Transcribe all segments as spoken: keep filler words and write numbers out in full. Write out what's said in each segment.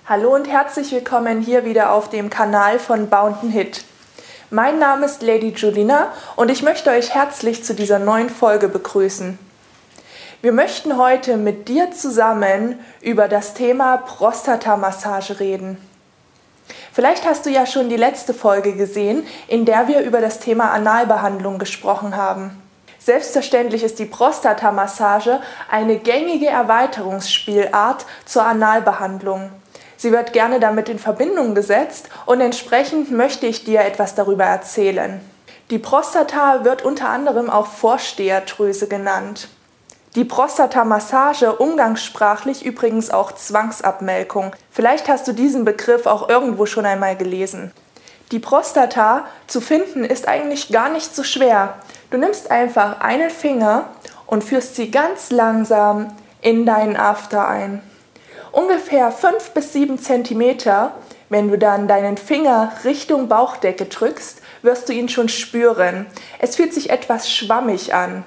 Hallo und herzlich willkommen hier wieder auf dem Kanal von Bounton Hit. Mein Name ist Lady Julina und ich möchte euch herzlich zu dieser neuen Folge begrüßen. Wir möchten heute mit dir zusammen über das Thema Prostatamassage reden. Vielleicht hast du ja schon die letzte Folge gesehen, in der wir über das Thema Analbehandlung gesprochen haben. Selbstverständlich ist die Prostatamassage eine gängige Erweiterungsspielart zur Analbehandlung. Sie wird gerne damit in Verbindung gesetzt und entsprechend möchte ich dir etwas darüber erzählen. Die Prostata wird unter anderem auch Vorsteherdrüse genannt. Die Prostatamassage, umgangssprachlich übrigens auch Zwangsabmelkung. Vielleicht hast du diesen Begriff auch irgendwo schon einmal gelesen. Die Prostata zu finden ist eigentlich gar nicht so schwer. Du nimmst einfach einen Finger und führst sie ganz langsam in deinen After ein. Ungefähr fünf bis sieben Zentimeter, wenn du dann deinen Finger Richtung Bauchdecke drückst, wirst du ihn schon spüren. Es fühlt sich etwas schwammig an.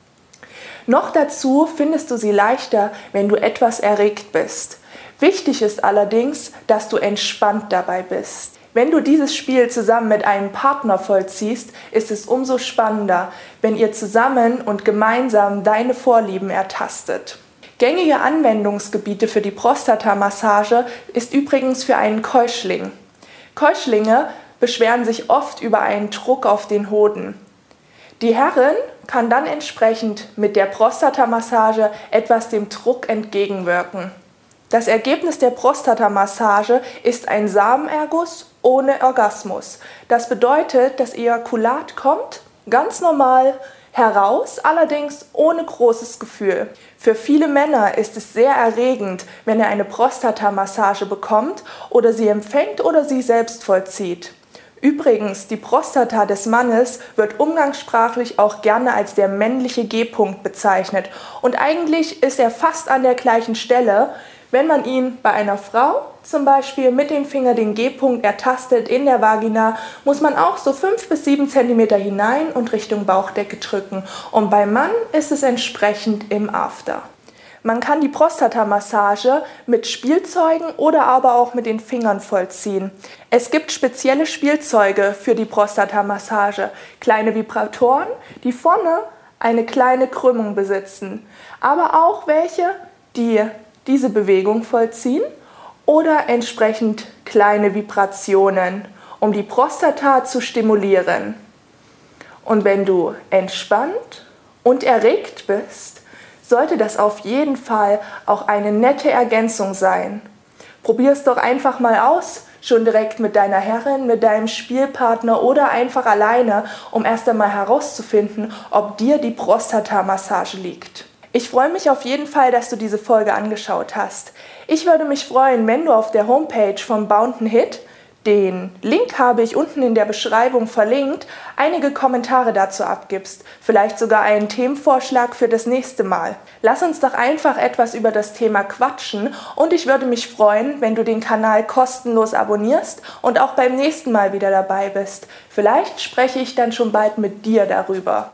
Noch dazu findest du sie leichter, wenn du etwas erregt bist. Wichtig ist allerdings, dass du entspannt dabei bist. Wenn du dieses Spiel zusammen mit einem Partner vollziehst, ist es umso spannender, wenn ihr zusammen und gemeinsam deine Vorlieben ertastet. Gängige Anwendungsgebiete für die Prostatamassage ist übrigens für einen Keuschling. Keuschlinge beschweren sich oft über einen Druck auf den Hoden. Die Herrin kann dann entsprechend mit der Prostatamassage etwas dem Druck entgegenwirken. Das Ergebnis der Prostatamassage ist ein Samenerguss ohne Orgasmus. Das bedeutet, das Ejakulat kommt ganz normal heraus, allerdings ohne großes Gefühl. Für viele Männer ist es sehr erregend, wenn er eine Prostatamassage bekommt oder sie empfängt oder sie selbst vollzieht. Übrigens, die Prostata des Mannes wird umgangssprachlich auch gerne als der männliche G-Punkt bezeichnet und eigentlich ist er fast an der gleichen Stelle. Wenn man ihn bei einer Frau zum Beispiel mit dem Finger den G-Punkt ertastet in der Vagina, muss man auch so fünf bis sieben Zentimeter hinein und Richtung Bauchdecke drücken. Und beim Mann ist es entsprechend im After. Man kann die Prostatamassage mit Spielzeugen oder aber auch mit den Fingern vollziehen. Es gibt spezielle Spielzeuge für die Prostatamassage, kleine Vibratoren, die vorne eine kleine Krümmung besitzen, aber auch welche, die diese Bewegung vollziehen oder entsprechend kleine Vibrationen, um die Prostata zu stimulieren. Und wenn du entspannt und erregt bist, sollte das auf jeden Fall auch eine nette Ergänzung sein. Probier es doch einfach mal aus, schon direkt mit deiner Herrin, mit deinem Spielpartner oder einfach alleine, um erst einmal herauszufinden, ob dir die Prostatamassage liegt. Ich freue mich auf jeden Fall, dass du diese Folge angeschaut hast. Ich würde mich freuen, wenn du auf der Homepage von Bounton Hit, den Link habe ich unten in der Beschreibung verlinkt, einige Kommentare dazu abgibst, vielleicht sogar einen Themenvorschlag für das nächste Mal. Lass uns doch einfach etwas über das Thema quatschen und ich würde mich freuen, wenn du den Kanal kostenlos abonnierst und auch beim nächsten Mal wieder dabei bist. Vielleicht spreche ich dann schon bald mit dir darüber.